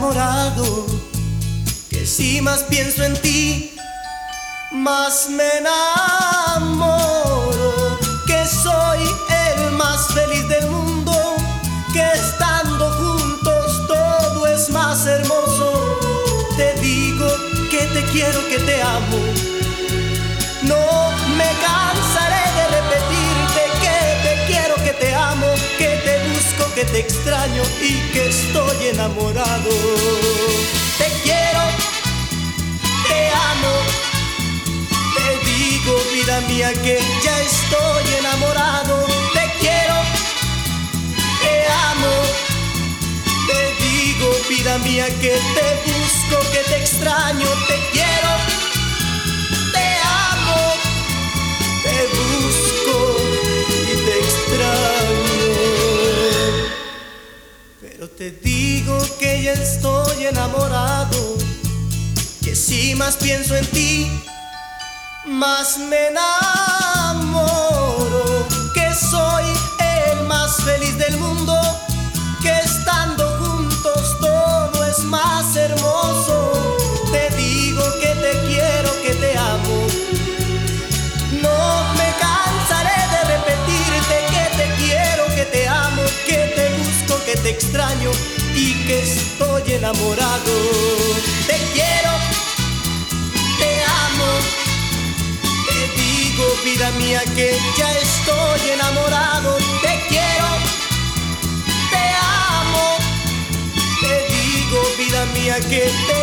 enamorado, que si más pienso en ti, más me enamoro, que soy el más feliz del mundo, que estando juntos todo es más hermoso. Te digo que te quiero, que te amo, no me cansaré de repetirte que te quiero, que te amo, que te busco, que te extraño y que estoy enamorado. Te quiero, te amo, te digo, vida mía, que ya estoy enamorado. Te quiero, te amo, te digo, vida mía, que te busco, que te extraño. Te quiero, te amo, te busco y te extraño. Pero te digo que ya estoy enamorado, que si más pienso en ti, más me enamoro, que soy el más feliz del mundo, que estando juntos todo es más hermoso. Te digo que te quiero, que te amo, no me cansaré de repetirte que te quiero, que te amo, que te busco, que te extraño y que estoy enamorado. Te quiero, te amo, te digo, vida mía, que ya estoy enamorado. Te quiero, te amo, te digo, vida mía, que te